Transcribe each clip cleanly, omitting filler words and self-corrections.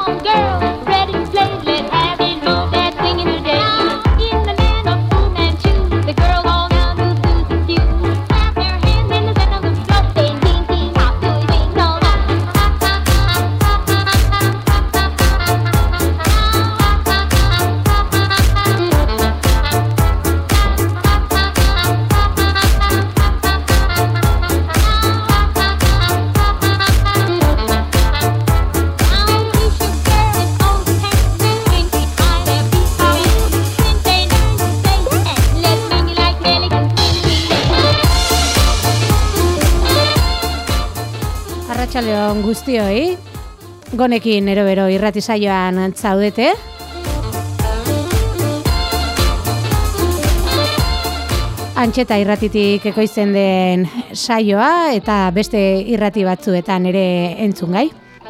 Arratsaldeon guztioi, gonekin erobero irrati saioan zaudete. Antxeta irratitik ekoizten den saioa eta beste irrati batzuetan ere entzungai.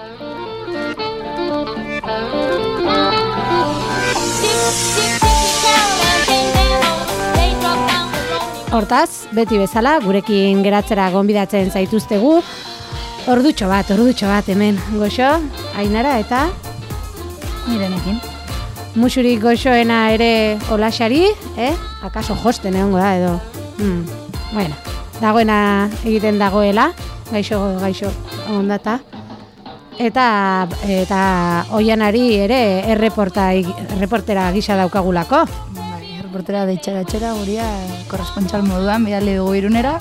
Hortaz, beti bezala, gurekin geratzera gonbidatzen zaituztegu. Ordutxo bat hemen, Goxo, Ainara eta Mirenekin. Musurik goxoena ere Olaxari, akaso josten egongo da edo. Bueno, dagoena egiten dagoela, gaixo ondata. Eta Oianari ere erreportera gisa daukagulako. Bai, erreportera deitxera guria korrespontxal moduan bidali dugu Irunera.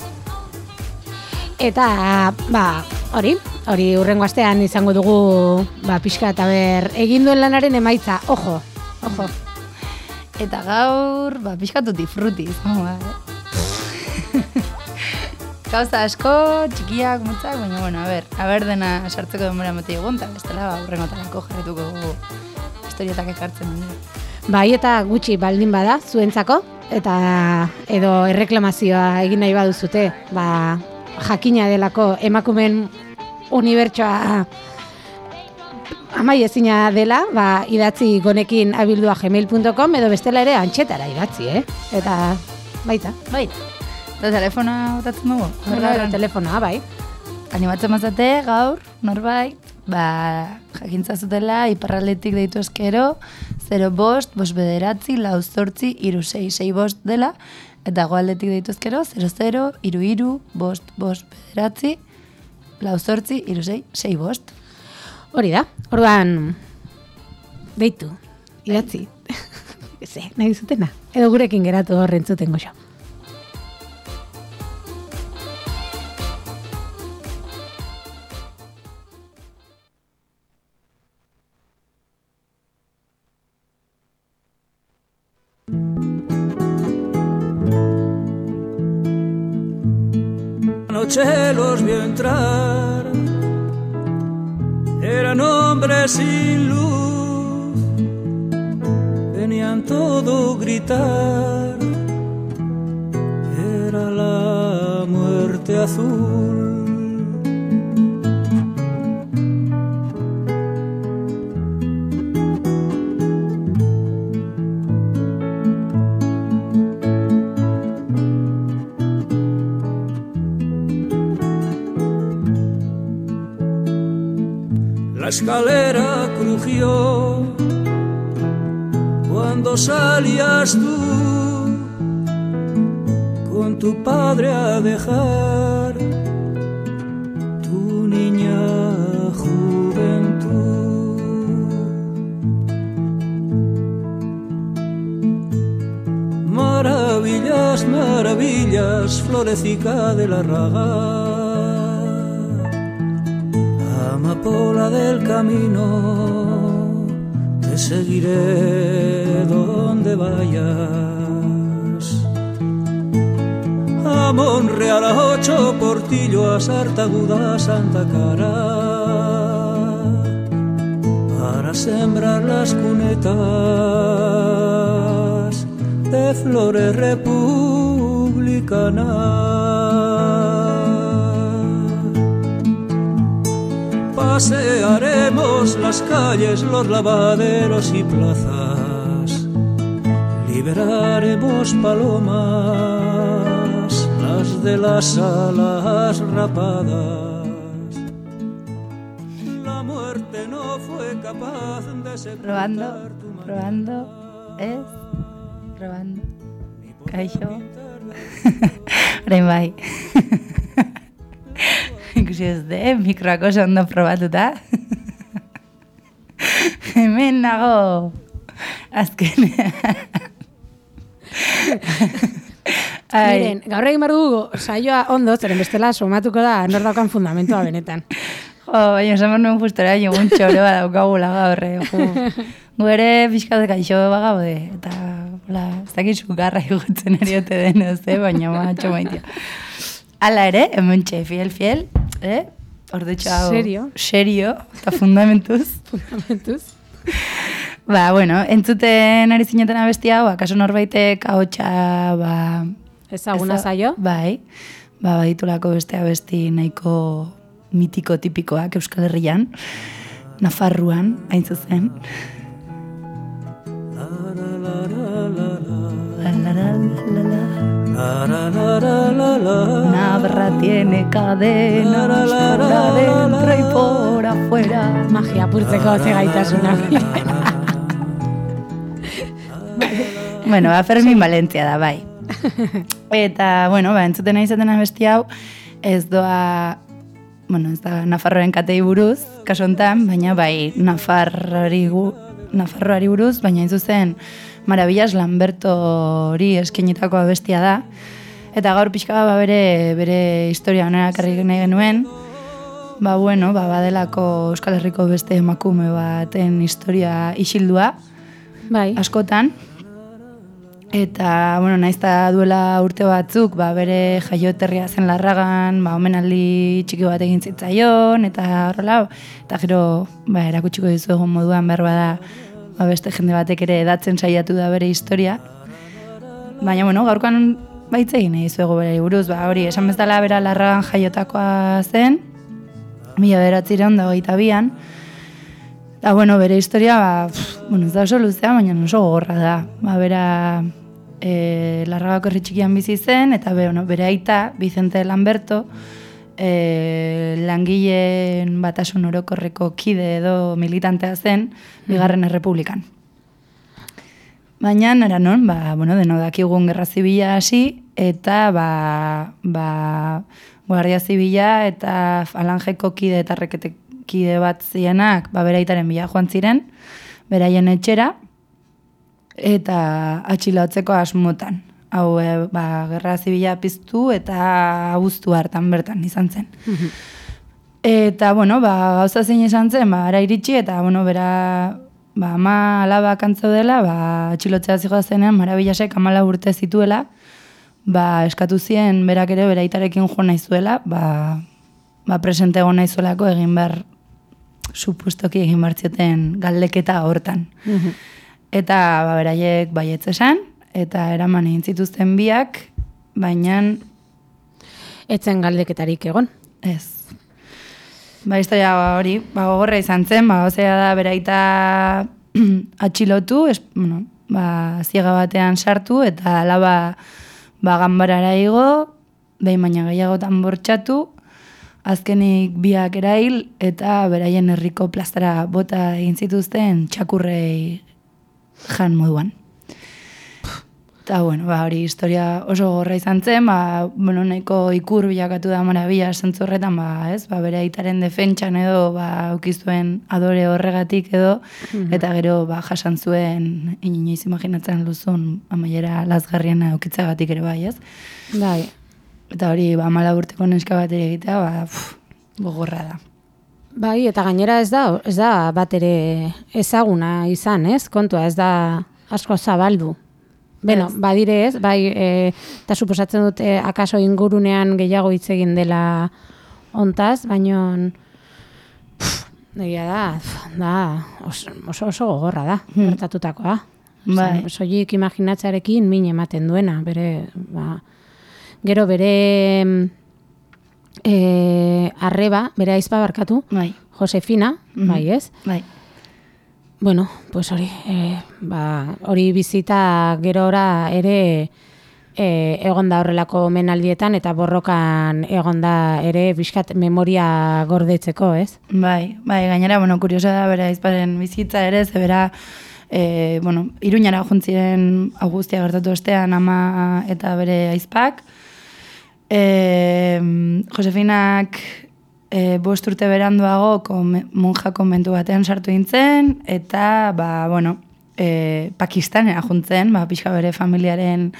Eta, hori urrengo astean izango dugu, pixka eta egin duen lanaren emaitza, ojo. Eta gaur, pixka tutti frutti. Gauza asko, txikiak, mutzak, baina, bueno, a ber dena sartzeko denbora moti egun, eta bestela, urrengotarako jarretuko historietak ekartzen dut. Bai, eta gutxi baldin bada, zuentzako, eta edo erreklamazioa egin nahi baduzute, jakina delako emakumeen unibertsoa amaiezina dela, idatzi gonekin abildua gmail.com edo bestela ere antxetara idatzi, Eta baita. Eta telefona botatzen dugu? Telefonoa, bai. Animatzen mazate gaur, norbait, jakintza zutela, iparraldetik deitu eskero, 05, 5 4 3 6 6 5 dela, eta goaldetik deitu ezkero, 00, 22, 5, 5, 4, 4 3 6 6 5. Hori da, orduan deitu, idatzi. Nahi zutena. Edo gurekin geratu horrentzuten Goxo. Anoche los vio entrar, eran hombres sin luz, venían todo gritar, era la muerte azul. La escalera crujió cuando salías tú con tu padre a dejar tu niña juventud. Maravillas, maravillas, florecica de la raga, amapola del camino, te seguiré donde vayas. A Monreal, a 8 Portillo, a Sartaguda, a Santa Cara, para sembrar las cunetas de flores republicanas. Pasearemos las calles, los lavaderos y plazas, liberaremos palomas, las de las alas rapadas. La muerte no fue incapaz de Probando, sepultar tu probando, ez, probando, kaixo. Orain bai. Ikusi ez de, mikroak oso ondo probatuta. Hemen nago, azkenean. Miren, gaur egin behar dugu saioa ondo, zeren bestela somatuko da nor daukan fundamentua benetan. Baina esan behar nuen justera, jogun txoroa daukagula gaur. Gu ere pixkat gaixo bagaude, eta ez dakizu garra igutzen eriote den, baina matxo maitea. Hala ere, hementxe, fiel, ordutxo hau. Serio, eta fundamentuz. Bueno, entzuten ari zineten abestia hau, akaso norbaitek ahotsa, ezaguna zaio? Bai, baditulako beste abesti nahiko mitiko tipikoak Euskal Herrian, Nafarruan, hain zuzen. Navarra tiene cadena por adentro y por afuera. Magia purtzeko ze gaitasuna. Bueno, Fermin Valentzia da, bai. Eta, entzuten nahi izaten abesti hau, ez da Nafarroaren katei buruz, kaso hontan, baina bai Nafarroari buruz, baina zuzen Maravillas Lambertori eskenitako abestia da. Eta gaur pixka bere historia honera karrik nahi genuen, badelako Euskal Herriko beste emakume baten historia isildua, bai. Askotan. Eta, naizta duela urte batzuk, bere jaioterria zen Larragan, omenaldi txiki bat egin zitzaion, eta horrela, eta gero, erakutsiko dizu egon moduan behar bada, beste jende batek ere edatzen saiatu da bere historia. Baina, gaurkoan baitz egin dizu ego bere buruz, hori, esan bezala bera Larragan jaiotakoa zen, 1922an, eta, bere historia, ez da oso luzea, baina oso gogorra da. Bera Larragako herri txikian bizi zen, eta bere aita, Vicente Lamberto, langileen batasun orokorreko kide edo militantea zen, Bigarren Errepublikan. Baina, nara non, deno dakigun gerra zibila hasi, eta Guardia Zibila eta Falangeko kide eta kide bat zienak beraitaren bila joan ziren, beraien etxera, eta atxilotzeko asmotan. Hau, gerra zibila piztu eta abuztu hartan bertan izan zen. Eta, gauza zein izan zen, ara iritsi, eta, bera, ama alaba kantzo dela, atxilotzea zigoa zenean, Maravillasek 14 urte zituela, eskatu zien berak ere beraitarekin jo nahi zuela, presente egon nahi zuelako egin behar, supuestoki egin behar zioten galdeketa hortan. Eta beraiek baietz esan, eta eraman egin zituzten biak, baina etzen galdeketarik egon. Ez. Historia hori, gogorra izan zen, ozea da beraita atxilotu, ziega batean sartu, eta alaba ganbarara igo, behin baina gehiagotan bortxatu, azkenik biak erail, eta beraien herriko plazara bota egin zituzten txakurrei jan moduan. Eta, hori historia oso gorra izan zen, nahiko ikur bilakatu da Maravillas zentzorretan, bere aitaren defentsan edo, ukizuen adore horregatik edo, eta gero, jasan zuen, inoiz imaginatzen luzun, amaiera lazgarriena ukitzagatik ere bai, ez? Bai. Eta hori, 14 urteko neska bat ere egitea, gogorra da. Bai, eta gainera ez da bat ere ezaguna izan, ez? Kontua, ez da asko zabaldu. Beno, badire ez, eta suposatzen dut akaso ingurunean gehiago hitz egin dela ontaz, baino egia da, oso gogorra da, gertatutakoa. Soilik imaginatzarekin min ematen duena, gero bere arreba, bere aizpa barkatu, Josefina, bai ez? Bai. Bueno, pues hori bizita gerora ere egonda horrelako omenaldietan eta borrokan egonda ere bizkat memoria gordetzeko, ez? Bai, gainera, kuriosa da bera aizparen bizitza ere, ze bera, Iruñara juntziren Augustia gertatu ostean ama eta bere aizpak. Josefinak 5 urte beranduago monja konbentu batean sartu nintzen, eta, Pakistanera juntzen, pixka bere familiaren,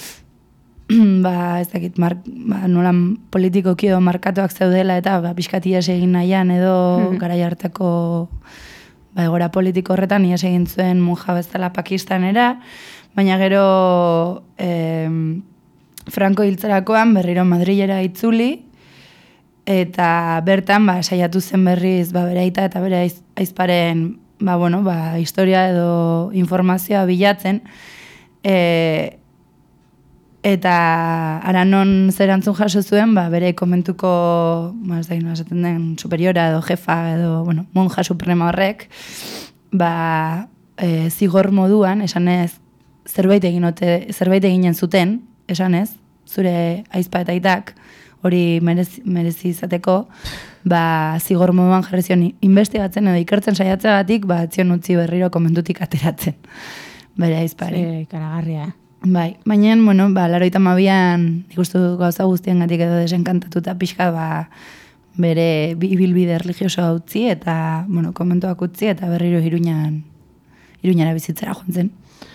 ez dakit, nolan politikoki edo markatuak zeudela, eta pixka ies egin nahian edo garai hartako egora politiko horretan ies egin zuen monja bezala Pakistanera, baina gero Franco hiltzerakoan berriro Madrilera itzuli, eta bertan saiatu zen berriz bere aita eta bere aizparen historia edo informazioa bilatzen, eta aranon zerantzun jaso zuen, bere komentuko, ez da esaten den, superiora edo jefa edo, monja suprema horrek, zigor moduan, esanez, zerbait eginen zuten, esanez, zure aizpa eta aitak, hori merezi izateko, zigor moduan jarri zion investigatzen edo ikertzen saiatzeagatik, zion utzi berriro komentutik ateratzen. Bere aizpari. Ikaragarria. Bai, baina, 82an ikustu gauza guztiengatik edo desenkantatuta pixka, bere ibilbide erlijiosoa utzi eta, komentuak utzi eta berriro Iruñara bizitzera joan zen.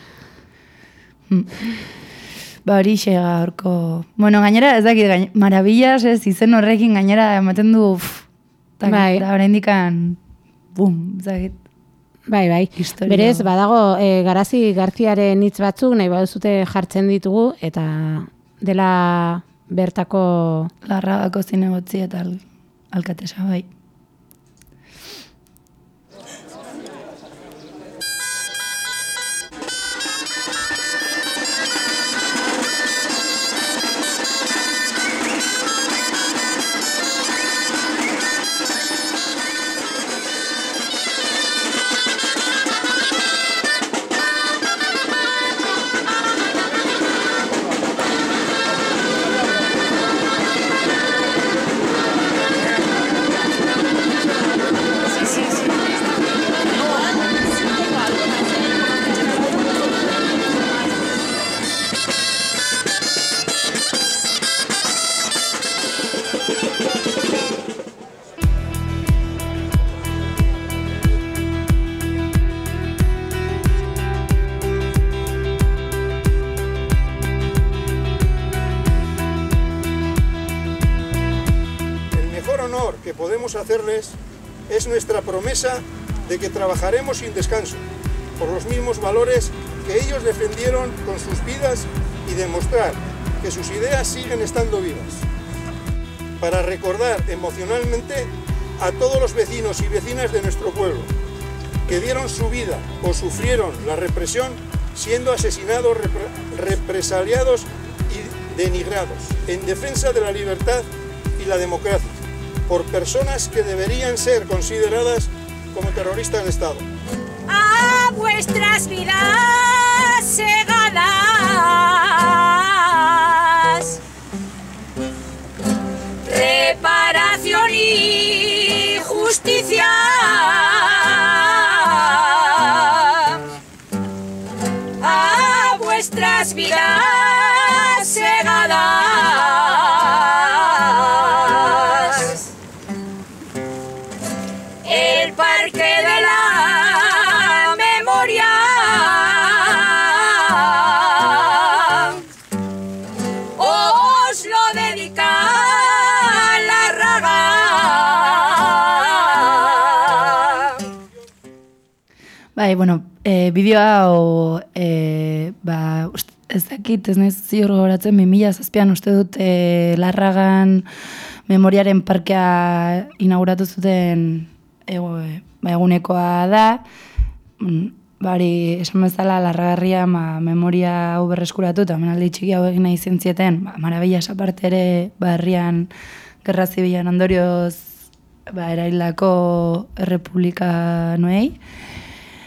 Hori gaurko... gainera, ez dakit, marabillas, izen horrekin gainera ematen du, da oraindikan, ez dakit. Bai. Historia. Berez, badago, Garazi Garziaren hitz batzuk, nahi baduzute jartzen ditugu, eta dela bertako... Larragako zinegotzi eta alkatesa, bai. Hacerles es nuestra promesa de que trabajaremos sin descanso por los mismos valores que ellos defendieron con sus vidas y demostrar que sus ideas siguen estando vivas. Para recordar emocionalmente a todos los vecinos y vecinas de nuestro pueblo que dieron su vida o sufrieron la represión siendo asesinados, represaliados y denigrados en defensa de la libertad y la democracia, por personas que deberían ser consideradas como terroristas de Estado. A vuestras vidas segadas, reparación y justicia. A vuestras vidas segadas. Bideo hau, ez dakit, ez nahiz ziur gogoratzen, 2007an uste dut Larragan memoriaren parkea inauguratu zuten egunekoa da. Esan bezala Larragarria memoria hau berreskuratu eta omenaldi txiki hau egin nahi zentzieten, marabillas aparte ere herrian gerra zibilan ondorioz eraildako errepublikanoei.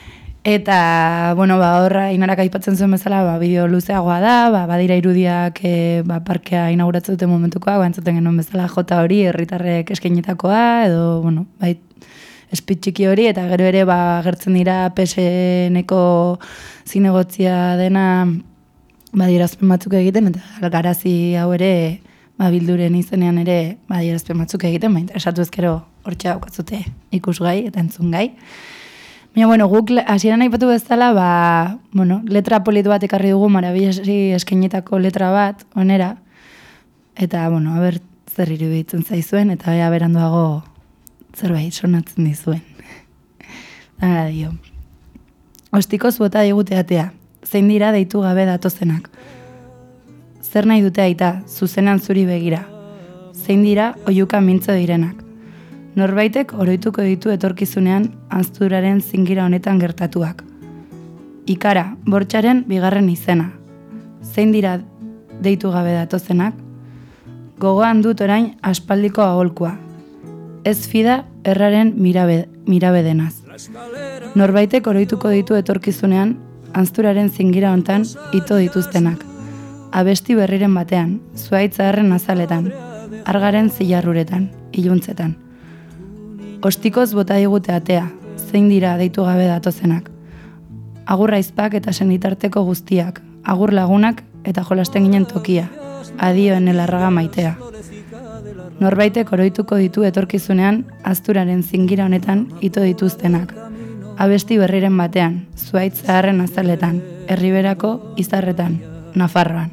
Eta, bueno, horra inarak aipatzen zuen bezala, bideo luzeagoa da, badira irudiak parkea inauguratzen duten momentukoa, entzuten genuen bezala jota hori, herritarrek eskainetakoa, edo, bueno, speed txiki hori, eta gero ere agertzen dira PSN-eko zinegotzia dena adierazpen batzuk egiten, eta garazi hau ere bilduren izenean ere adierazpen batzuk egiten, interesatu ezkero hortxe daukatzute ikusgai eta entzungai. Baina, bueno, guk hasieran aipatu bezala, letra polit bat ekarri dugu, Marabillasi eskainetako letra bat, onera, eta, bueno, aber zer iruditzen zaizuen, eta beranduago zerbait sonatzen dizuen. Dara dio. Ostikoz bota digute atea, zein dira deitu gabe datozenak. Zer nahi dute aita, zuzenan zuri begira. Zein dira oihuka mintzo direnak. Norbaitek oroituko ditu etorkizunean anzturaren zingira honetan gertatuak. Ikara, bortxaren bigarren izena. Zein dira deitu gabe datozenak? Gogoan dut orain aspaldiko aholkua. Ez fida erraren mirabedenaz. Norbaitek oroituko ditu etorkizunean anzturaren zingira honetan ito dituztenak. Abesti berriren batean, zuhaitz zaharren azaletan, argaren zilarruretan, iluntzetan. Ostikoz bota digute atea, zein dira deitu gabe datozenak. Agur aizpak eta senitarteko guztiak, agur lagunak eta jolasten ginen tokia, adioen elarraga maitea. Norbaitek oroituko ditu etorkizunean, azturaren zingira honetan ito dituztenak. Abesti berriren batean, zuhaitz zaharren azaletan, Erriberako izarretan, Nafarroan.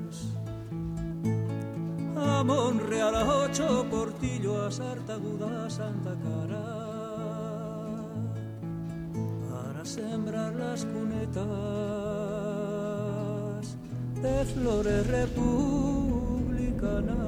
A Monreal, a 8 Portillo, a Sartaguda, a Santa Cara, para sembrar las cunetas de flores republicanas.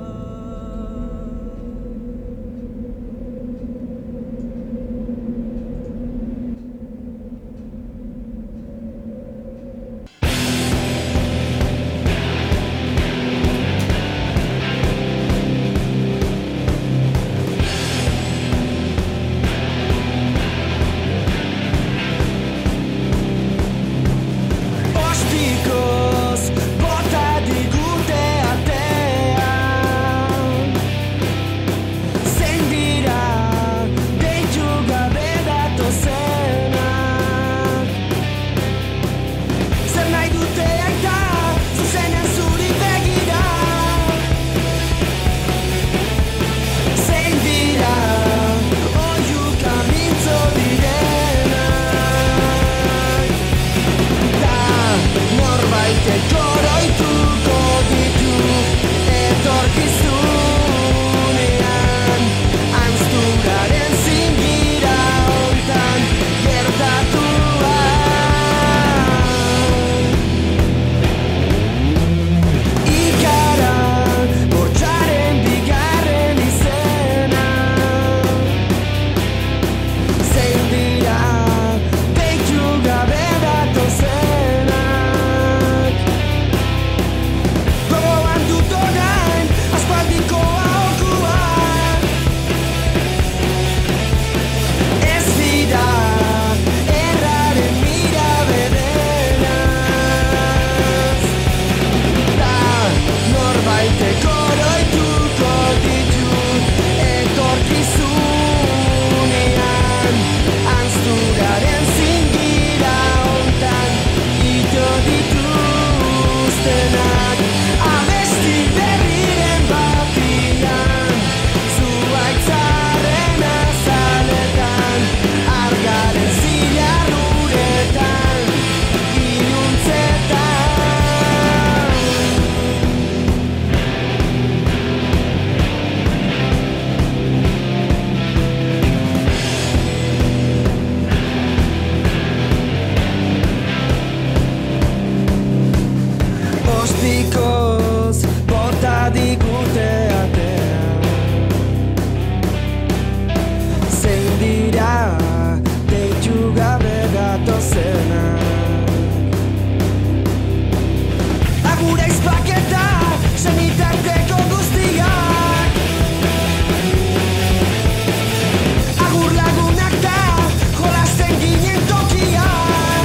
Agur lagunak da, jolasten ginen tokiak.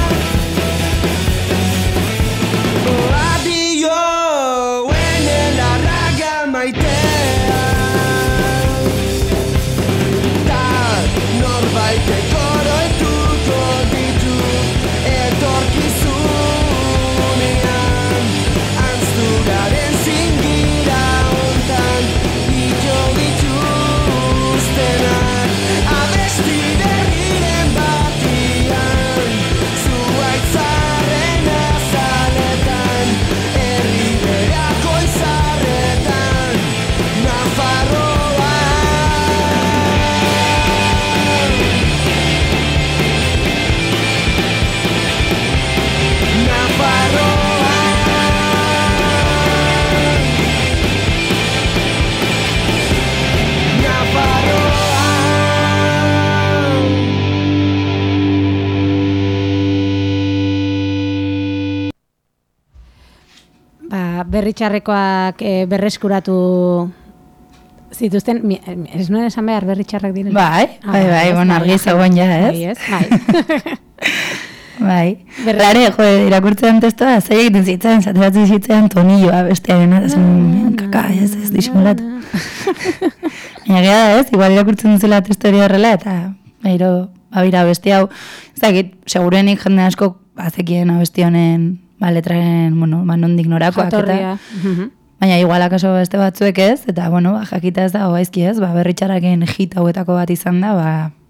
berritxarrekoak berreskuratu zituzten, ez nuen esan behar berritxarrak diren? Bai, bueno, argi zegoen ja, ez? Bai. Bai. Lare, irakurtzen testoa, zei egiten zitzen, zateratzen zitzen tonilloa bestearena, da zen, kaka, ez disimulatu. Baina gara da, ez, igual irakurtzen duzela testo hori horrela, eta behiro, babira, beste hau, ez dakit, segurenik jende asko bazekien abesti honen, letraren, bueno, nondik norakoak, jatorria. Baina igual akaso beste batzuek ez, eta, bueno, jakita ez da, gaizki ez, berritxarraken hit hauetako bat izan da,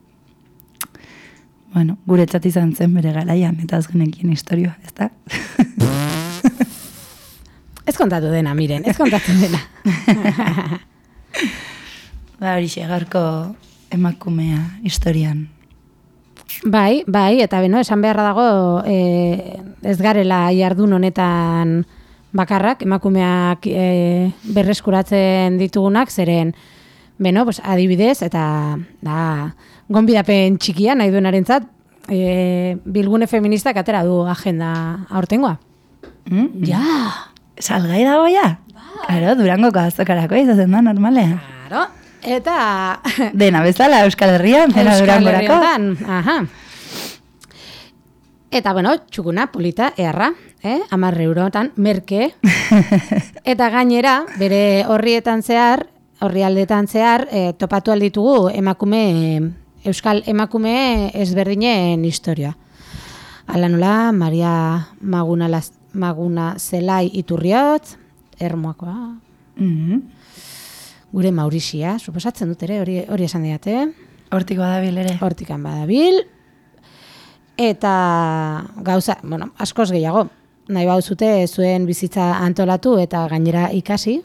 bueno, guretzat izan zen bere garaian, eta azgenekien historioa, ez da? Ez kontatu dena, miren, ez kontatu dena. Horixe, gaurko emakumea historian. Bai, eta beno, esan beharra dago, ez garela jardun honetan bakarrak, emakumeak berreskuratzen ditugunak, zeren, beno, pues, adibidez, eta gonbidapen txikia nahi duenarentzat, bilgune feministak atera du agenda aurtengoa. Ja! Salgai dago ja? Claro, Durangoko azokarako izaten da, normalean. Claro, eta... Dena bezala, Euskal Herrian, dena Durangorako. Euskal Herrian, aha. Eta, bueno, txukuna, polita, eharra, 10 eurotan, merke. Eta gainera, bere orrialdetan zehar, topatu alditugu Euskal emakume ezberdinen historia. Hala nola, Maria Maguna Zelai Iturriotz, Ermoakoa. Gure Maurixia, suposatzen dut ere, hori esan diate. Hortik badabil ere. Hortikan badabil. Eta gauza, bueno, askoz gehiago. Nahi bauzute zuen bizitza antolatu eta gainera ikasi.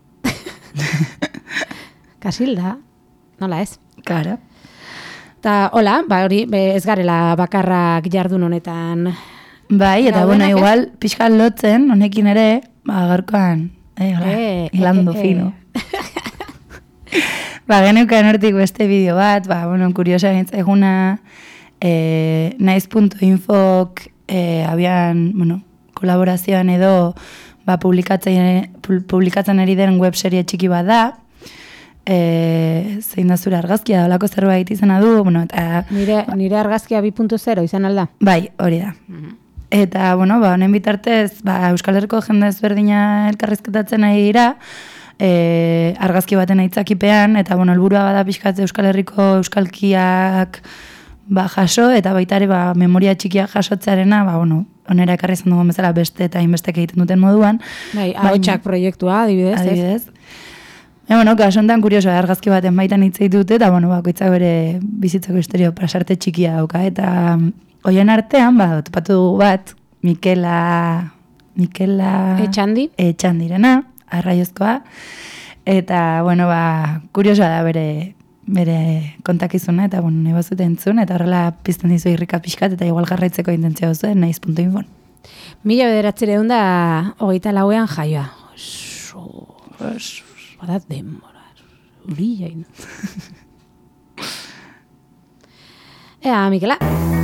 Kasilda, nola ez? Kara. Eta, hola, hori ez garela bakarrak jardun honetan. Bai, eta bueno, igual, pixkal lotzen, honekin ere, gaurkoan, hilando fino. Geneukan hortik beste bideo bat, bueno, kuriosa eguna, naiz.infok abian, bueno, kolaborazioan edo, publikatzen ari den webserie txiki bat da, zein da zure argazkia, olako zerbait izena du, bueno, eta... Nire argazkia 2.0 izan alda? Bai, hori da. Eta, bueno, honen bitartez, Euskal Herriko jende ezberdina elkarrizketatzen ari dira, argazki baten aitzakipean, eta, bueno, helburua bada pixkat Euskal Herriko euskalkiak jaso, eta baita ere, memoria txikiak jasotzearena, bueno, onera ekarri izan dugun bezala beste eta inbestek egiten duten moduan. Bai, ahotsak proiektua, adibidez. Bueno, kasontan kurioso, argazki baten baitan hitz dute, eta, bueno, bakoitzak bere bizitzako historio pasarte txikia dauka, eta hoien artean, topatu dugu bat, Mikela Etxandirena, arraiozkoa, eta, bueno, kuriosoa da bere kontakizuna, eta, bueno, nahi bazute entzun, eta horrela pizten dizu irrika pixkat, eta igual jarraitzeko intentzia duzu, naiz.infon. 1924an jaioa. Badat denbora. Urilla ino. Ea, Mikela.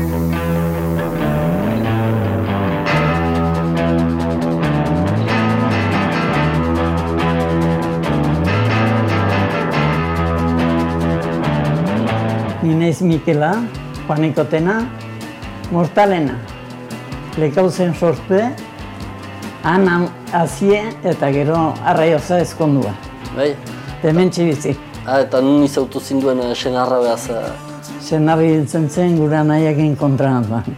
Ni naiz Mikela, Juanikotena, Mortalena. Lekauzen sorte, han hazie eta gero arraioza ezkondua. Bai? Hementxe bizi. Eta nun izautu zinduen senarra behaz? Senarri hiltzen zen gure nahiakin kontrabandan.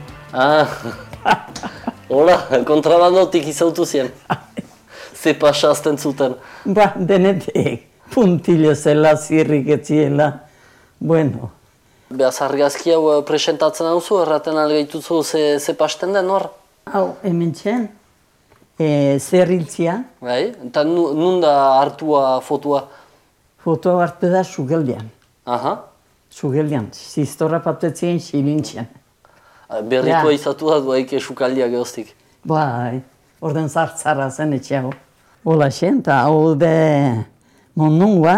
Hola, kontrabandotik izautu zien. Ze pasa azten zuten. Denetik, puntillo zela, zirrik etziela. Bueno. Behaz argazki hau presentatzen hau zu, erraten algaituzu ze pasten den hor? Hau, hementxen. Zer hiltzia. Bai, eta nun da hartua fotoa? Fotoa hartu da Sugeldian. Aha. Sugeldian, ziztorra patetzien xilintxean. Berrikoa izatu da duaik sukaldia gehoztik. Bai, orden zartzara zen etxeago. Hola xen, eta hau de mondungoa,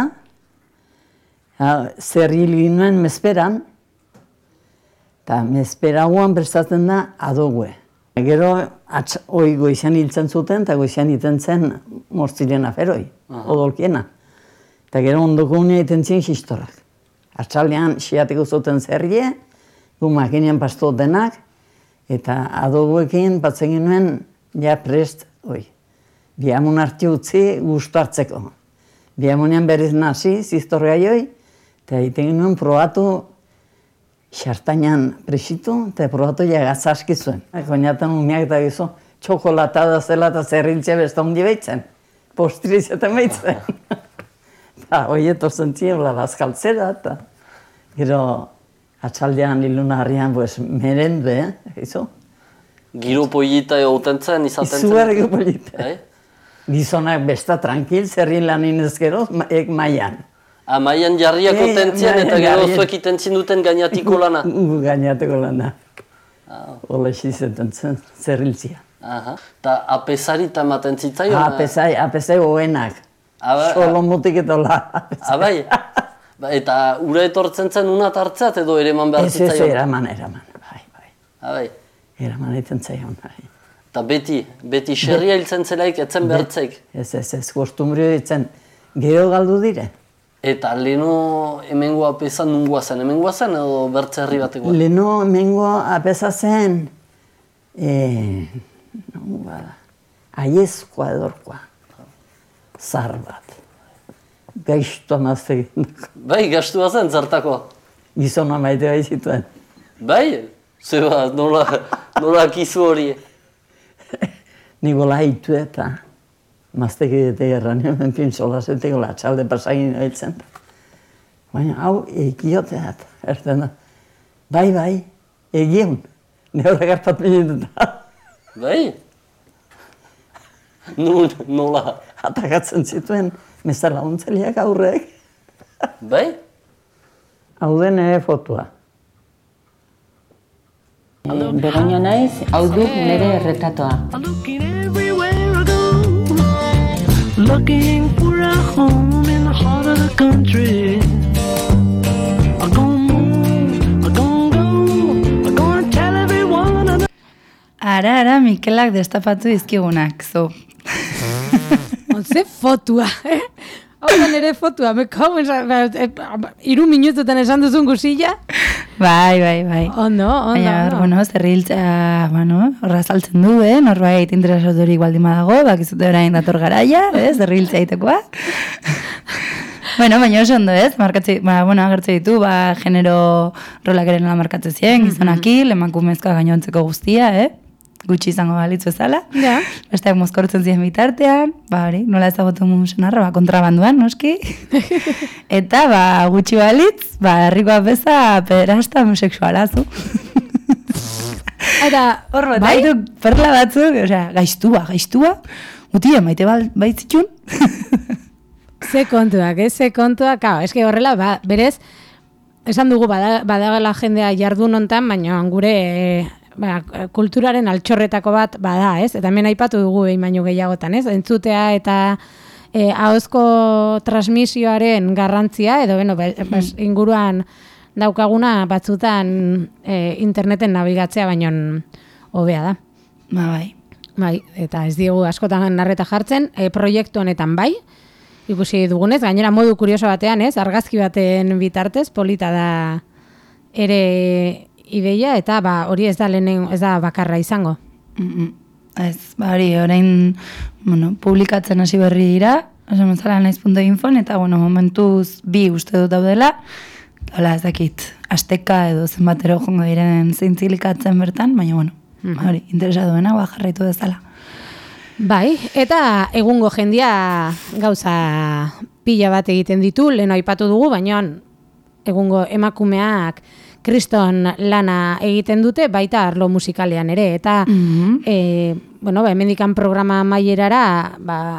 zer hil ginoen mezperan, eta mezpera guan prestatzen da adogue. Gero, goizean hiltzen zuten, eta goizean hiltzen zen Mortzilen aferoi, odolkiena. Eta gero ondoko unea iten ziren xistorak. Atxaldean xiateko zuten zerrie, gu makinean pasto denak, eta adoguekin batzen genuen, ja prest, bihamun harti utzi gustu hartzeko. Bihamunean berriz nasi, ziztorga joi, eta egiten genuen probatu xartainan presitu, eta probatu jagatza aski zuen. Koinatan umeak eta gizu, txokolatada zela eta zerriltzea besta hundi behitzen. Postriz eta behitzen. Eta hoieto zentzien, bazkaltzera, eta gero atxaldean iluna harrian, merende, gizu. Giro pollita egoten zen, izaten zen? Izugarriko pollita. Gizonak besta tranquil, zerrin lanin ezkero, maian. Maian jarriak otentzien eta gero zuek itentzin duten gainatiko lana? Gainatiko lana. Ola esizeten zen, zerriltzia. Eta apesari eta ematen zitzaion? Apesai hoenak. Solo mutik eta hola. Bai? Eta ura etortzen zen unat hartzeat edo ere eman behar zitzaion? Ez, eraman. Bai? Eraman egiten zaion, bai. Eta beti xerria hiltzen zelaik, etzen behartzeik? Ez, kostumbrio ditzen. Gero galdu dire. Eta leheno hemengoa apesa nungoa zen? Hemengoa zen edo bertze herri batekoa? Leheno hemengoa apesa zen, aiezkoa edorkoa. Zar bat. Gaiztua mazte egin. Bai, gaiztua zen zertako? Gizona maite bai zituen. Bai? Zeba, nola akizu hori? Nigola haitu eta mazteki dute erran, hemen pinzolazeteko latxalde pasagin hiltzen. Baina hau egioteat, erten da. Bai, egion. Neura gartat minetan. Bai? Nola? Atakatzen zituen, meza laguntzeliak aurrek. Bai? Hau den fotoa. Begoña naiz, hau duk nire erretratoa. Looking for a home in the heart of the country. I'm gonna move, I'm gonna go, I'm gonna tell everyone. Ara, Mikelak destapatu dizkigunak, zo. Ze fotua, Hau da nire fotua, iru minututan esan duzun guzilla. Bai. Ondo. Baina, zerriltzea, horra saltzen du, norbait interesaturik baldin badago, bakizute orain dator garaia, zerriltzea itekoa. Baina oso ondo, agertze ditu, genero rolak ere nola markatzen ziren, gizonakil, emakumezkoa gainontzeko guztia, gutxi izango balitzu ezala. Besteak mozkortzen ziren bitartean, nola ezagutu senarra, kontrabanduan, noski. Eta, gutxi balitz, herriko apesa pederasta homosexuala zu. Eta, baitu perla batzuk, gaiztua, mutia maite baitzitxun. Ze kontuak, eske horrela, berez, esan dugu badagala jendea jardun hontan, baina gure kulturaren altxorretako bat bada, eta hemen aipatu dugu behin baino gehiagotan, entzutea eta ahozko transmisioaren garrantzia, edo inguruan daukaguna batzutan interneten nabigatzea baino hobea da. Bai, eta ez diegu askotan narreta jartzen, proiektu honetan bai, ikusi dugunez, gainera modu kurioso batean, argazki baten bitartez, polita da ere ideia, eta hori ez da bakarra izango. Ez, hori, orain publikatzen hasi berri dira, esan bezala naiz.infon, eta momentuz bi uste dut daudela, hola ez dakit, asteka edo zenbatero jongo diren zintzilikatzen bertan, baina hori, interesa duena, jarraitu dezala. Bai, eta egungo jendia gauza pila bat egiten ditu, lehen aipatu dugu, baina egungo emakumeak kriston lana egiten dute, baita arlo musikalean ere, eta hemendikan programa amaierara,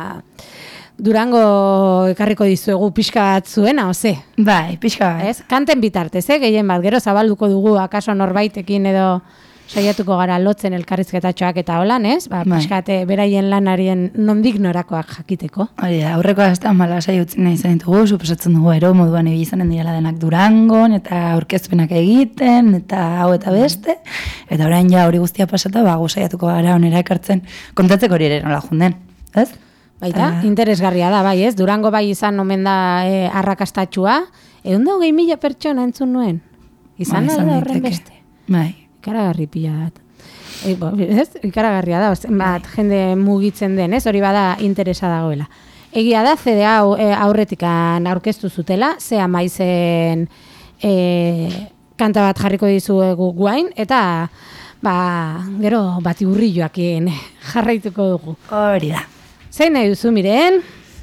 Durango ekarriko dizuegu pixka bat zuena, oze? Bai, pixka bat. Kanten bitartez, gehien bat, gero zabalduko dugu, akaso norbaitekin edo saiatuko gara lotzen elkarrizketatxoak eta holan, ez? Pixkate beraien lanarien nondik norakoak jakiteko. Hori da, aurreko azta malasai utzin nahi izan ditugu, suposatzen dugu ero moduan ibili izanen direla denak Durangon, eta aurkezpenak egiten, eta hau eta beste, eta orain ja hori guztia pasata, gu saiatuko gara onera ekartzen, kontatzeko hori ere nola junden, ez? Baita, interesgarria da, bai, ez? Durango bai izan omen da arrakastatxua, 120.000 pertsona entzun nuen. Izan da horren beste. Bai. Ikaragarri pila dat. Ikaragarria da, bat jende mugitzen den, ez? Hori bada interesa dagoela. Egia da, CD hau aurretikan aurkeztu zutela, Zea Maizen kanta bat jarriko dizuegu guain, eta gero bati urrilloakin jarraituko dugu. Hori da. Zein nahi duzu, Miren?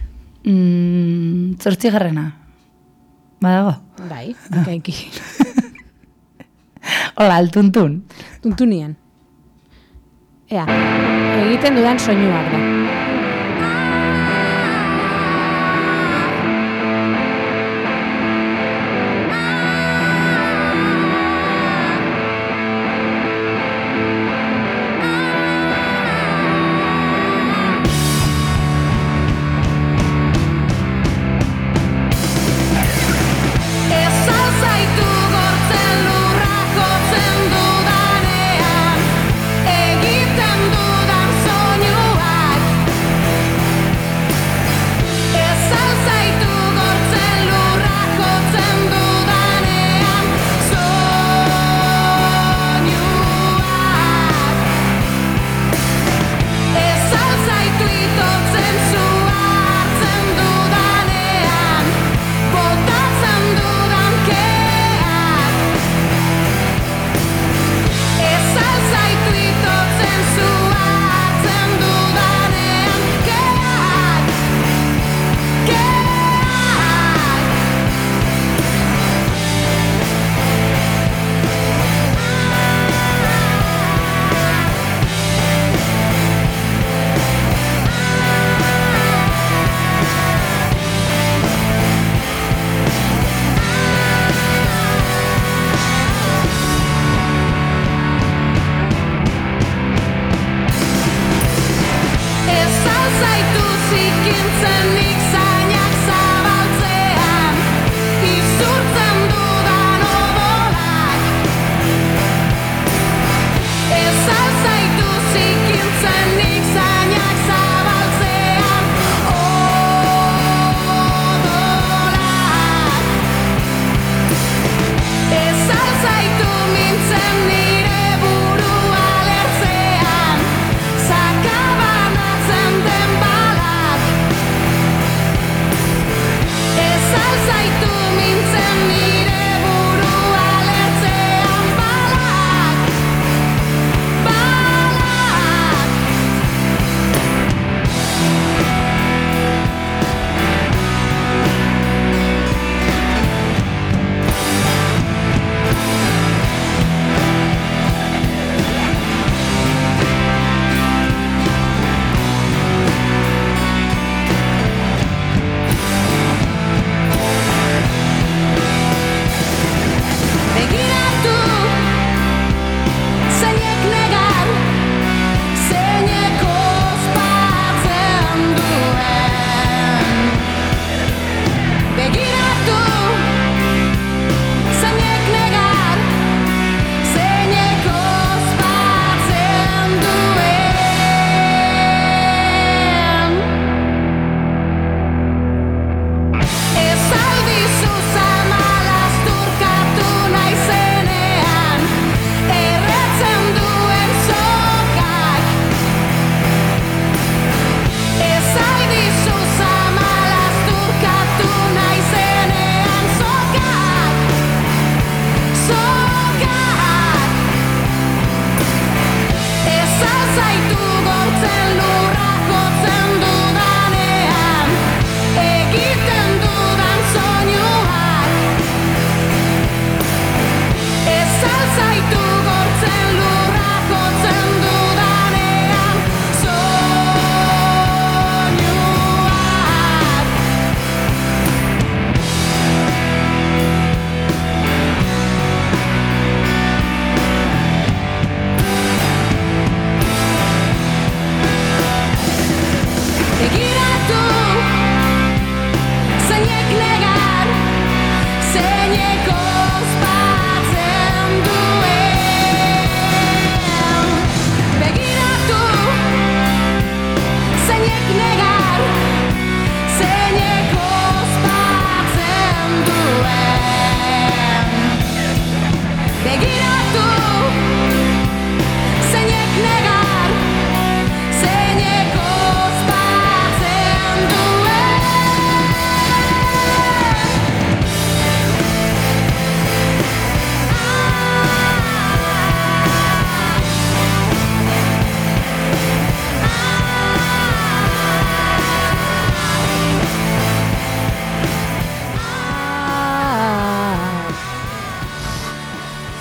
8. Badago? Bai, ikaiki. Hola, tuntun. Tuntunian. Ea, egiten dudan soinuak da.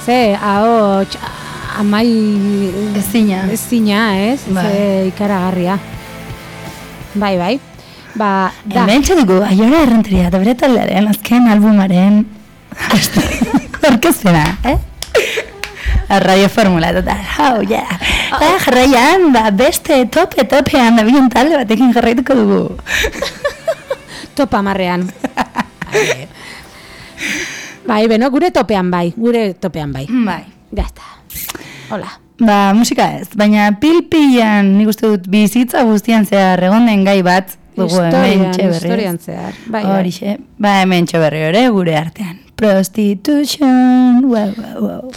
ahots amai ezina, ez? Ze ikaragarria. Bai. Ba, da. Hemen txediko, Aiora Errenteria, eta bere taldearen azken albumaren orkezena, Radio Formula, total, Eta jarraian, beste topean da bilen talde batekin jarraituko dugu. Topa marrean. Bai, beno, gure topean bai. Bai. Ya está. Hola. Ba, musika ez, baina pil-pilan nik uste dut bizitza guztian zehar egonden gai bat dugu hemen txeberri. Historian zehar. Horixe, ba hemen txeberri ere gure artean. Prostitution, wow.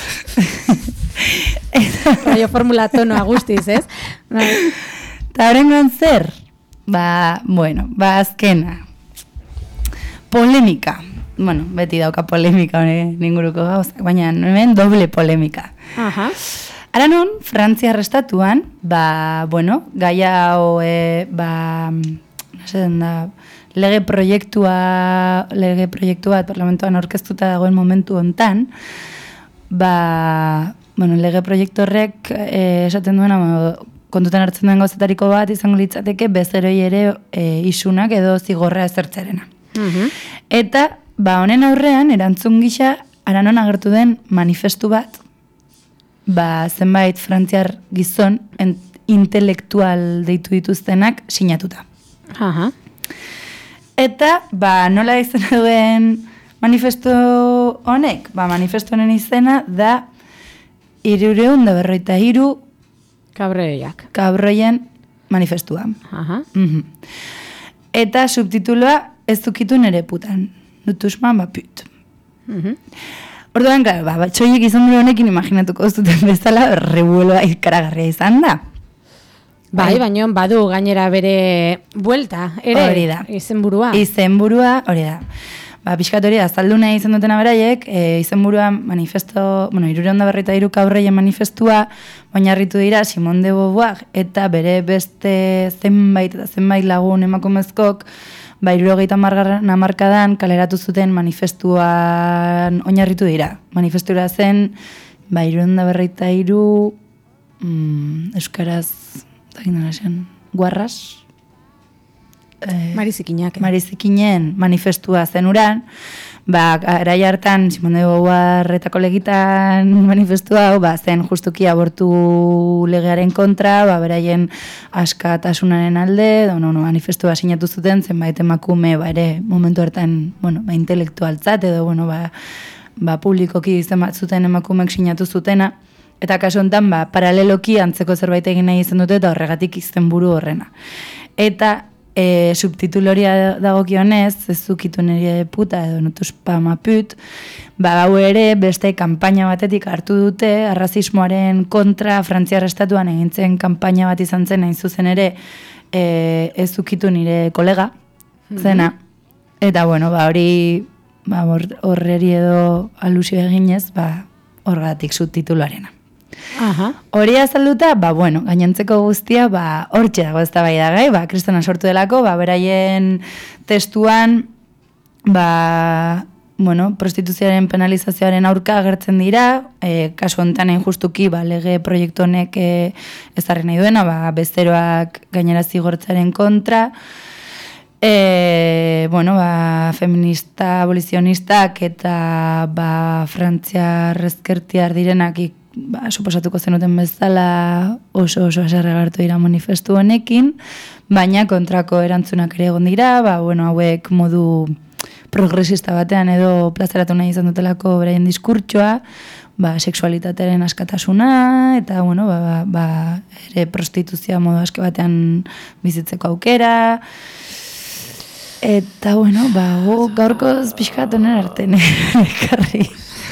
Radio Formula tonoa guztiz, ez? Eta horrengoan zer? Ba, azkena. Polemika. Bueno, beti dauka polemika ninguruko gauzak, baina hemen doble polemika. Aha. Ara non, Frantziar estatuan, gaia hau, lege proiektua parlamentoan aurkeztuta dagoen momentu hontan, lege proiektu horrek esaten duena, kontutan hartzen duen gauzetariko bat izango litzateke bezeroi ere isunak edo zigorra ezertzarena. Eta, honen aurrean, erantzun gisa, aranon agertu den manifestu bat, zenbait frantziar gizon intelektual deitu dituztenak sinatuta. Aha. Eta, nola izan duen manifestu honek? Manifestu honen izena da 353 kabroien manifestua. Aha. Eta subtituloa ez dukitu nere putan. Nutusman put. Orduan, txoiek izan dure honekin imaginatuko zuten bezala rebueloa ikaragarria izan da. Bai, baina badu gainera bere buelta, ere? Hori da. Izenburua, hori da. Pixkat hori da, azaldu nahi izan dutena beraiek, izenburua manifesto, 353 kabroien manifestua, oinarritu dira Simone de Beauvoir, eta bere beste zenbait lagun emakumezkok, 70 hamarkadan kaleratu zuten manifestuan oinarritu dira. Manifestura zen, 353 euskaraz, guarras, Marizikinen manifestua zen uran, garai hartan Simone de Beauvoir eta kolegitan manifestua zen justuki abortu legearen kontra, beraien askatasunaren alde, manifestua sinatu zuten, zenbait emakume ere momentu hartan, intelektualtzat edo, publikoki izan zuten emakumeek sinatu zutena, eta kasu honetan, paraleloki antzeko zerbait egin nahi izan dute, eta horregatik izenburu horrena. Eta subtituloria dagokionez, ez zukitu nire puta edo nutuspama put, hau ere beste kanpaina batetik hartu dute, arrazismoaren kontra Frantziar estatuan egintzen kanpaina bat izan zen, hain zuzen ere ez zukitu nire kolega zena, eta hori horreri edo alusio eginez, horregatik subtituloarena. Hori azalduta, gainontzeko guztia, hortxe dago ez da bai da gai, kristona sortu delako, beraien testuan, prostituzioaren penalizazioaren aurka agertzen dira, kasu honetan justuki, lege proiektu honek ezarri nahi duena, bezeroak gainera zigortzaren kontra, feminista, abolizionistak eta frantziar ezkertiar direnak suposatuko zenuten bezala oso aserregartu dira manifestu honekin, baina kontrako erantzunak ere egon dira, hauek modu progresista batean edo plazaratu nahi izan dutelako beraien diskurtsoa, sexualitatearen askatasuna, eta ere prostituzioa modu aske batean bizitzeko aukera, eta gaurkoz pixkat honen artean ekarri.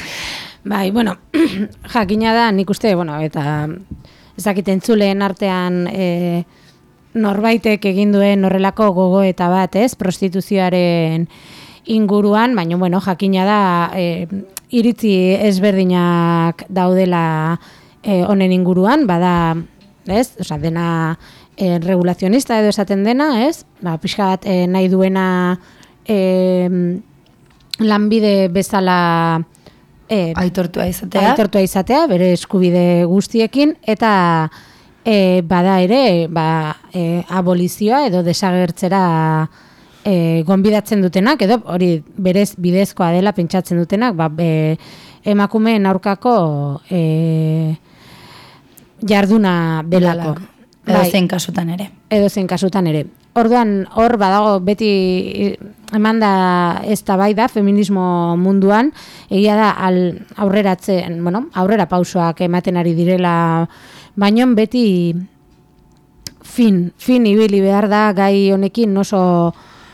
Jakina da, nik uste, eta ezakiten zuleen artean norbaitek egin duen horrelako gogoeta bat, prostituzioaren inguruan, baina, jakina da, iritzi ezberdinak daudela honen inguruan, bada, dena regulazionista edo esaten dena, pixkat nahi duena lanbide bezala aitortua izatea, bere eskubide guztiekin, eta bada ere, abolizioa edo desagertzera gonbidatzen dutenak, edo hori berez bidezkoa dela pentsatzen dutenak, emakumeen aurkako jarduna delako. Edo zein kasutan ere. Orduan, hor badago beti emanda eztabaida feminismo munduan, egia da aurrera pausoak ematen ari direla, baino beti fin ibili behar da gai honekin oso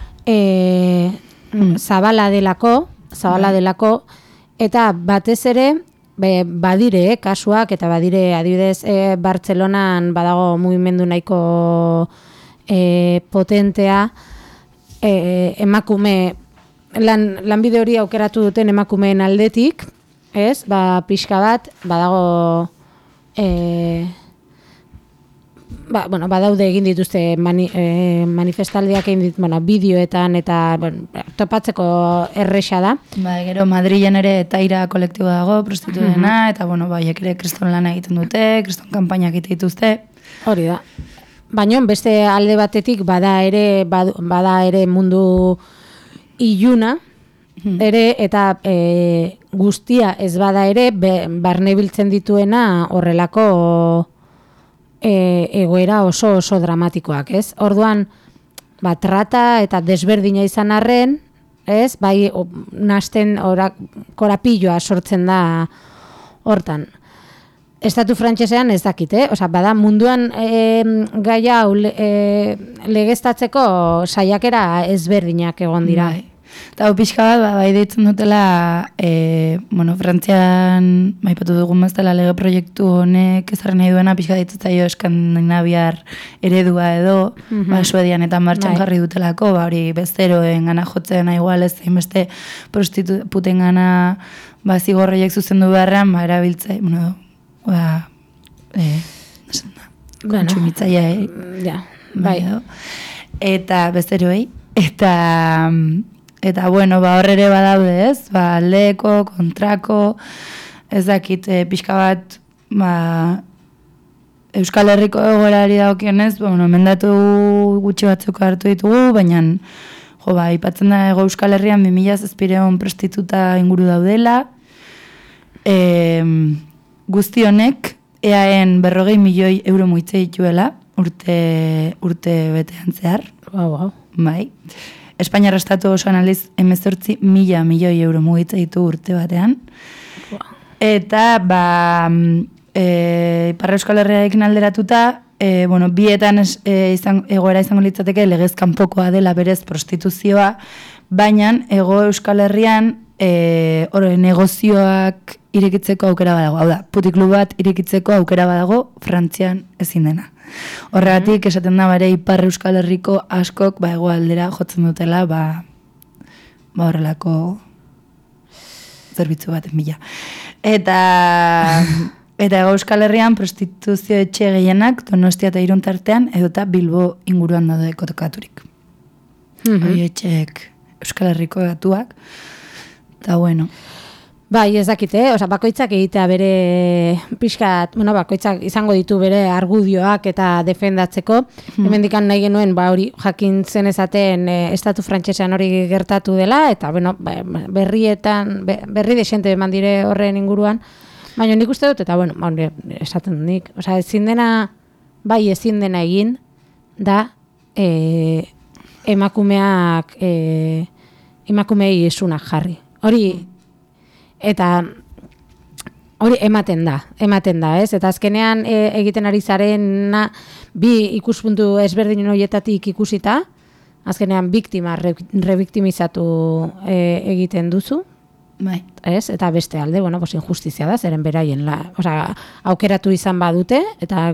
zabala delako, eta batez ere badire kasuak, eta badire adibidez Bartzelonan badago mugimendu nahiko potentea, emakume lanbide hori aukeratu duten emakumeen aldetik, ez? Pixka bat badago badaude egin dituzte manifestaldiak egin bideoetan, eta topatzeko erresa da. Gero Madrilen ere Taira kolektiboa dago, prostitudena, eta haiek ere kriston lana egiten dute, kriston kanpainak egiten dituzte. Hori da. Baina beste alde batetik bada ere mundu iluna, ere, eta guztia ez bada ere, barne biltzen dituena horrelako egoera oso dramatikoak, ez? Orduan, trata eta desberdina izan arren, ez? Bai, nasten korapilloa sortzen da hortan. Estatu frantsesean ez dakit, bada munduan gai hau legeztatzeko saiakera ezberdinak egon dira. Eta pixka bat, bai deitzen dutela, Frantzian, maipatu dugun bezala lege proiektu honek ezarri nahi duena, pixka deitzen zaio eskandinaviar eredua edo, Suedian eta martxan jarri dutelako, hori besteroen gana jotzen, igual ez zein beste prostituten gana zigorroiek zuzendu beharrean, erabiltzea, kontsumitzaia, bai. Eta besteroei, eta hor ere badaude, ez? Aldeko, kontrako, ez dakit, pixka bat, Euskal Herriko egoerari daukionez, mendatu gutxi batzuk hartu ditugu, baina, ipatzen da Euskal Herrian 2000 prostituta inguru daudela, guzti honek, EAen 40 milioi euro muitze dituela, urte betean zehar. Bai. Espainiar estatu osoan aliz 18 milioi euro mugitze ditu urte batean. Eta, Ipar Euskal Herriarekin alderatuta, bietan egoera izango litzateke legez kanpokoa dela berez prostituzioa, baina Ego Euskal Herrian negozioak irekitzeko aukera badago. Hau da, putiklu bat irekitzeko aukera badago, Frantzian ezin dena. Horregatik, esaten da bare Ipar Euskal Herriko askok hegoaldera jotzen dutela, horrelako zerbitzu baten bila. Eta Euskal Herrian prostituzio etxe gehienak Donostia eta Irun tartean edota Bilbo inguruan daude kokaturik. Hori etxeek Euskal Herriko datuak. Eta Bai, ez dakite, bakoitzak egitea bere pixkat, bakoitzak izango ditu bere argudioak eta defendatzeko. Hemendikan nahi genuen, hori jakin zen ezaten estatu frantsesean hori gertatu dela, eta berri desente eman dire horren inguruan. Baina nik uste dut, eta esaten nik, ezin dena egin, da emakumeei isunak jarri. Eta hori ematen da, ez? Eta azkenean egiten ari zarena bi ikuspuntu ezberdin horietatik ikusita, azkenean biktima rebiktimizatu egiten duzu, ez? Eta beste alde, injustizia da, zeren beraien aukeratu izan badute, eta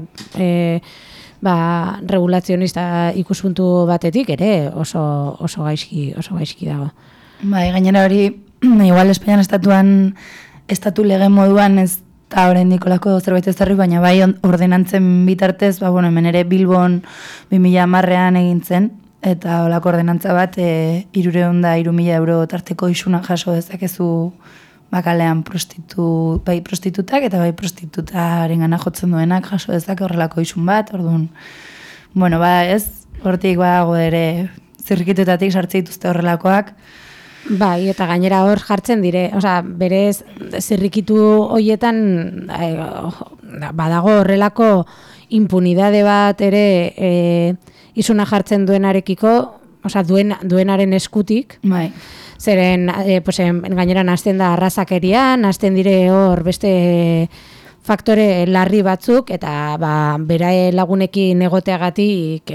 regulazionista ikuspuntu batetik ere oso gaizki dago. Gainera hori, igual Espainian estatu lege moduan ez da oraindik olako zerbait ezarri, baina bai ordenantzen bitartez, hemen ere Bilbon 2010ean egin zen, eta olako ordenantza bat 300 da 3.000 euro tarteko isuna jaso dezakezu bakalean bai prostitutak eta bai prostitutaren gana jotzen duenak jaso dezake horrelako isun bat, orduan, bueno, hortik badago ere zirrikituetatik sartze dituzte horrelakoak. Bai, eta gainera hor jartzen dire, berez zirrikitu hoietan badago horrelako impunidade bat ere isuna jartzen duenarekiko, duenaren eskutik. Bai. Zeren, gainera nazten da arrazakerian, nazten dire hor beste faktore larri batzuk, eta bera lagunekin egoteagatik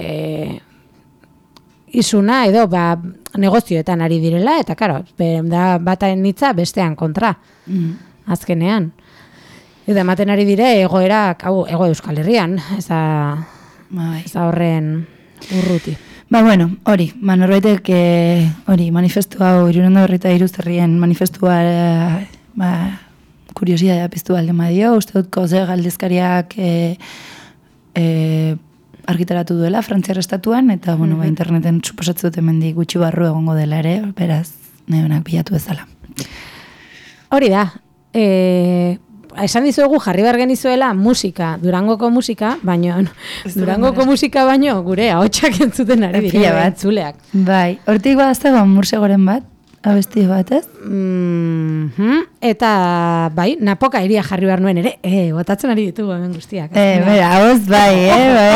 isuna edo negozioetan ari direla, eta karo, da bataen hitza bestean kontra, azkenean. Eta ematen ari dire egoerak, ego Euskal Herrian, ez da horren urruti. Bueno, hori, norbaitek manifestu hau, Iruñedo Berrita Iruzerrien manifestua kuriosidadea piztu alden badio, uste dut koze galdezkariak argitaratu duela Frantziar estatuan, eta interneten suposatzen dut hemendik gutxi barru egongo dela ere, beraz, nahi honak bilatu bezala. Hori da, esan dizuegu jarri behar genizuela musika, Durangoko musika, Durangoko musika baino gure ahotsak entzuten ari dira batzuleak. Bai, hortik badaztego mursegoren bat, abesti bat, ez? Eta, bai, napoka iria jarri behar nuen ere, botatzen ari ditugu hemen guztiak. Bera, hoz, bai,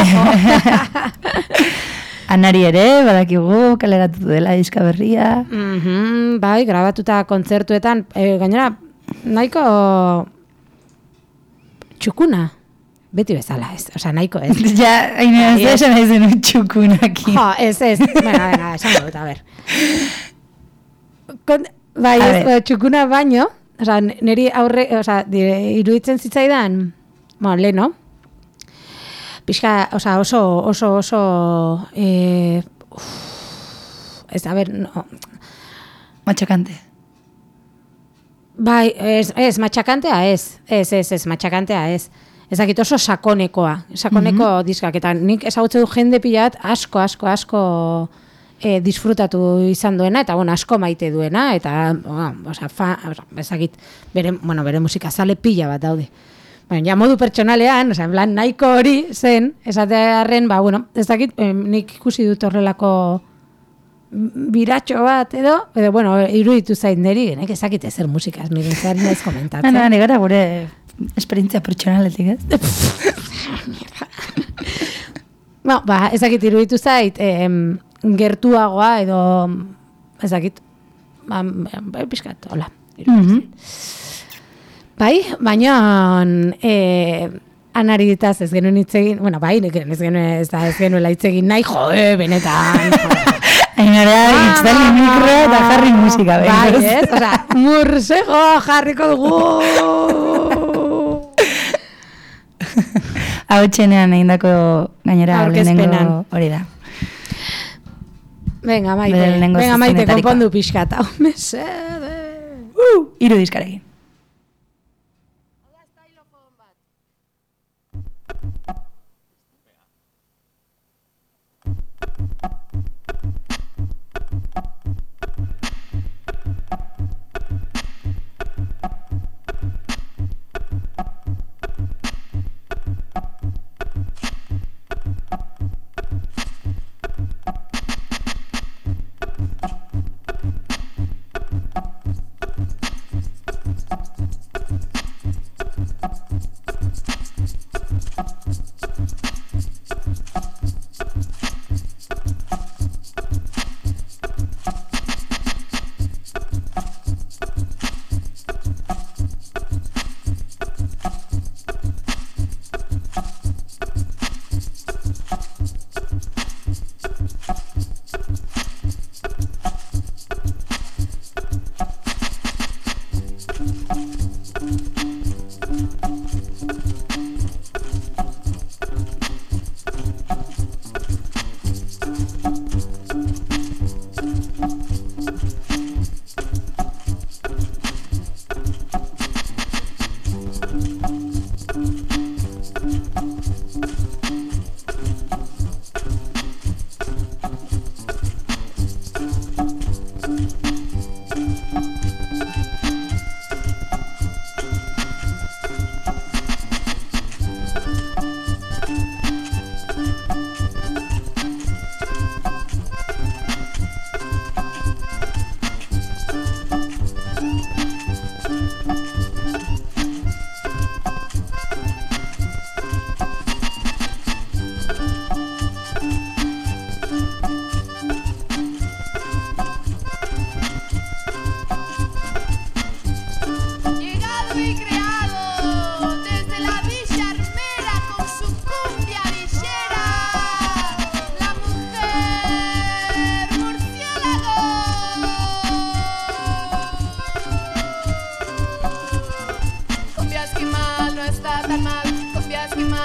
Anari ere, badakigu, kaleratu dela diska berria. Bai, grabatuta kontzertuetan, gainera, nahiko txukuna, beti bezala ez, nahiko ez. Ja, ez esan ezen txukunaki. Ez, venga, esango dut, a ber. Bai, txukuna baino, niri aurre, iruditzen zitzaidan, leno, pixka, oso, ez, a ber, no. Matxakante. Bai, ez, matxakantea ez, matxakantea ez. Ezakit oso sakoneko diskak, eta nik ezagutze du jende pilat asko disfrutatu izan duena, eta asko maite duena, eta ezakit, bere musika zale pila bat daude. Ja modu pertsonalean, en plan, nahiko hori zen, esatearren, ezakit, nik ikusi dut horrelako biratxo bat edo, iruditu zain neri, nek ezakit ezer musikaz, miren zer naiz komentatzen. Negara gure esperientzia pertsonaletik, ez? Ezakit iruditu zait, gertuagoa edo, ezakit, pixkat, hola, iruditu zait. Bai, baina Anari ditaz ez genuen hitzegin, ez genuela hitzegin nahi, benetan, Ainara, itzali mikro eta jarri musika. Bai, ez? Mursego jarriko dugu! Hau txenean egindako gainera lehenengo hori da. Venga, maite, konpondu pixkat. Mesede! Hiru diskarekin.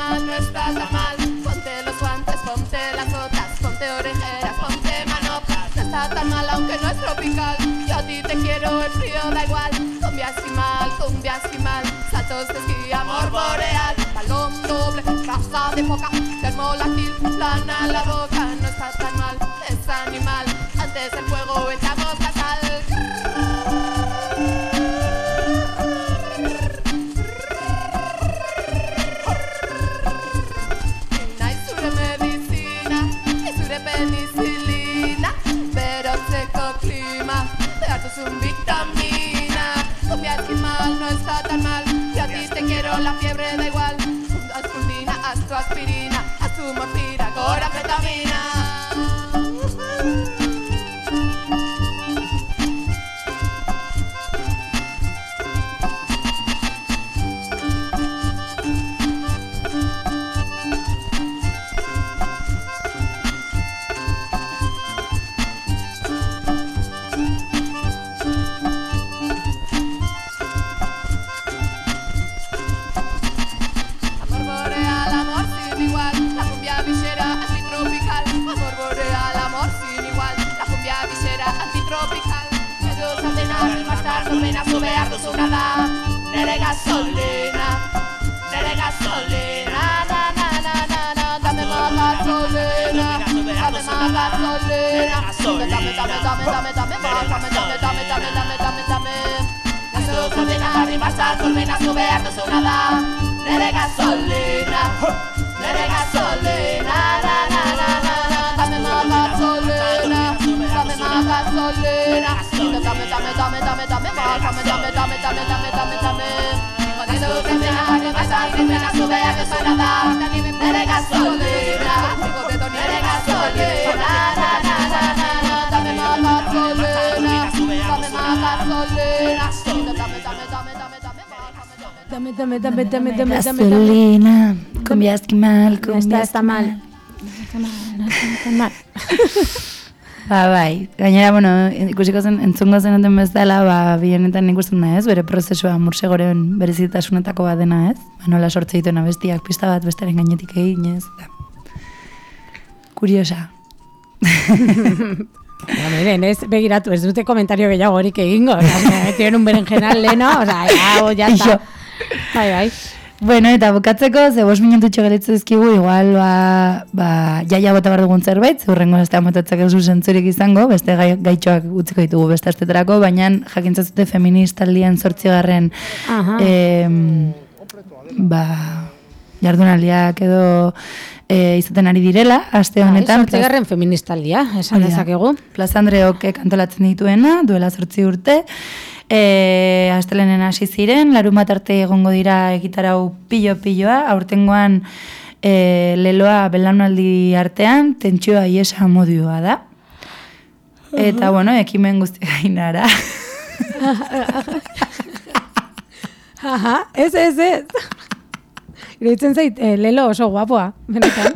mal, no está tan mal. Ponte los guantes, ponte las botas, ponte orejeras, ponte manoplas. No está tan mal aunque no es tropical. Yo a ti te quiero, el frío da igual. Cumbia esquimal, saltos de esquí, amor boreal. Balón doble, raza de foca, termolágil, plana la boca. No está tan mal, es animal. Antes del fuego echamos la sal. Penicilina, pero seco clima, datos un vitamina. Cumbia esquimal no está tan mal. Y a ti te quiero, la fiebre da igual. Haz pulmina, haz tu aspirina, haz tu morfina, coranfetamina. Sorbena, sube harto su nada. Nere gasolina, na na na na na. Dame más gasolina, dame más gasolina. Dame. Sorbena, arriba está sorbena, sube harto su nada. Nere gasolina, na na na na na. Dame más gasolina, dame más gasolina. Gasolina, cumbia esquimal, cumbia está mal. Bai, gainera, bueno, ikusiko zen, entzungo zenuten bezala, bienetan ikusten da ez, bere prozesua Mursegoren berezitasunetako bat dena ez, nola sortze dituen abestiak pista bat bestaren gainetik egin ez, eta kuriosa. Miren, ez begiratu, ez dute komentario gehiago horik egingo, tienen un berenjenal leno, ya está. Bai. Bueno, eta bukatzeko, ze 5 minututxo geritzu dizkigu, igual, jaia bota behar dugun zerbait, zurrengo ez da motatzak ez zentzurik izango, beste gaitxoak utziko ditugu beste astetarako, baina jakintzazute feministaldian 8. Jardunaldiak edo izaten ari direla, aste honetan. 8. feministaldia, esan dezakegu. Plaza Andreok antolatzen dituena, duela 8 urte, astelenen hasi ziren, larunbat arte egongo dira egitarau pilo-piloa, aurtengoan leloa belaunaldi artean, tentsioa iesa modioa da. Eta, bueno, ekimen guzti gainara. Ez. Iruditzen zait, lelo oso guapoa, benetan.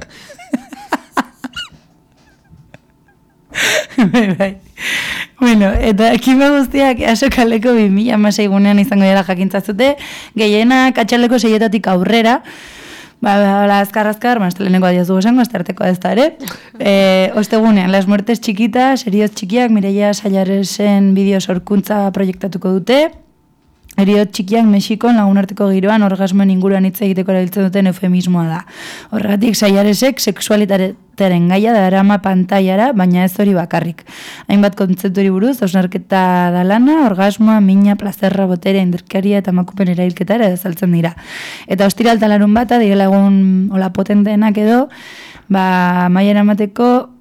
Bai. Bueno, eta ekime guztiak asokaleko 2016 gunean izango dira jakintzazute, gehienak atxaldeko 6 aurrera, azkar, masteleneko adiaz dugu esango, azterteko ez da ere. Ostegunean, Las Muertes Chiquitas, Herioz Txikiak, Mireia Sayaresen bideo sorkuntza proiektatuko dute. Heriot txikiak Mexikon lagunarteko giroan orgasmoen inguruan hitz egiteko erabiltzen duten eufemismoa da. Horregatik Sayaresek sexualitatearen gaia darama pantailara, baina ez hori bakarrik. Hainbat kontzepturi buruz, hausnarketa da lana, orgasmoa, mina, plazerra, boterea, indarkeria eta emakumen erailketara azaltzen dira. Eta ostiral talarun bata, direla egun hola potenteenak edo, maiera emateko,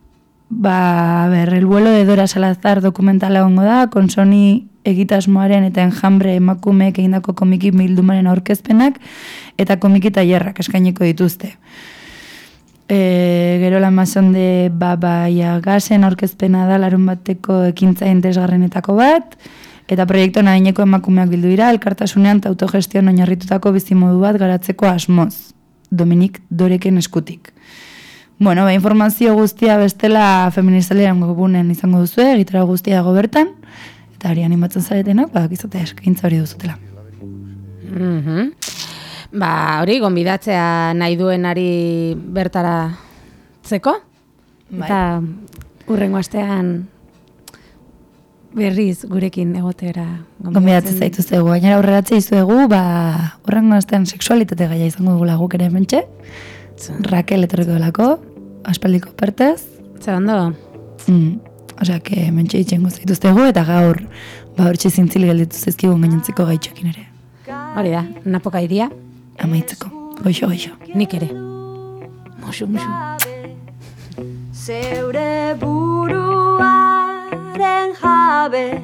el vuelo de Dora Salazar dokumentala gongo da, konsoni egitasmoaren eta enjambre emakumeek egindako komiki bildumaren aurkezpenak eta komiki tailerrak eskainiko dituzte. Gero la Mason de Babaia Gasen aurkezpena da larun bateko ekintza interesgarrenetako bat, eta proiektuan adineko emakumeak bildu dira, elkartasunean eta autogestion oinarritutako bizimodu bat garatzeko asmoz. Dominik Doreken eskutik. Bueno, informazio guztia bestela feministaldean webunen izango duzue, egitara guztia dago bertan, eta hori animatzen zaretenak, izate eskaintza hori duzutela. Hori, gonbidatzea nahi duenari bertaratzeko. Eta urrengo astean berriz gurekin egotera gonbidatzen zaituztegu. Gainera aurreratzea izuegu, urrengo astean sexualitate gaia izango dugula guk ere hementxe. Raquel etorriko delako, aspaldiko pertez. Zer ondo? Osea, que hementxe itxengo zaituztegu, eta gaur hortxe zintzil gelditu zezkigun gainontzeko gaitxokin ere. Hori da, napoka iria. Amaitzeko, goixo. Nik ere. Musu. Zeure buruaren jabe,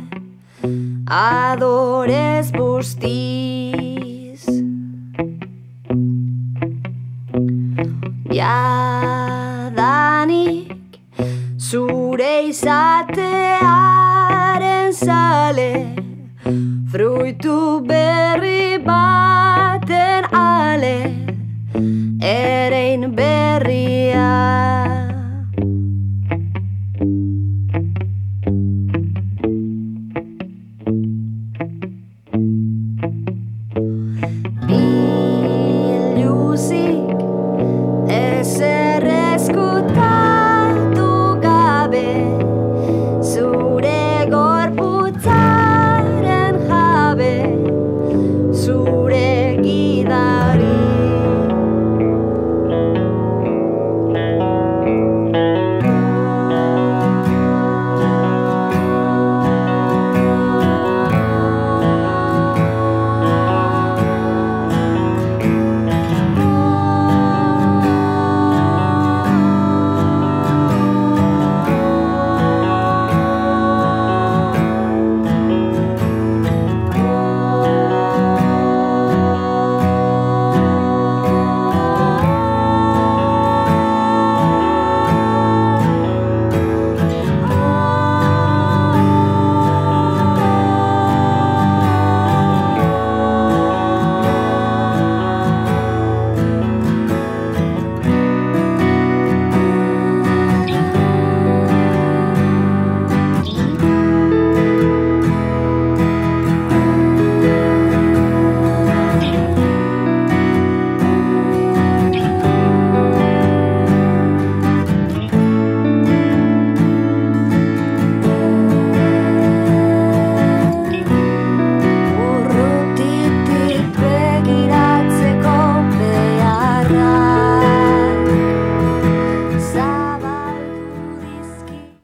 adorez bustiz. Jadanik zure izatearen zale, fruitu berri baten ale, erein berria.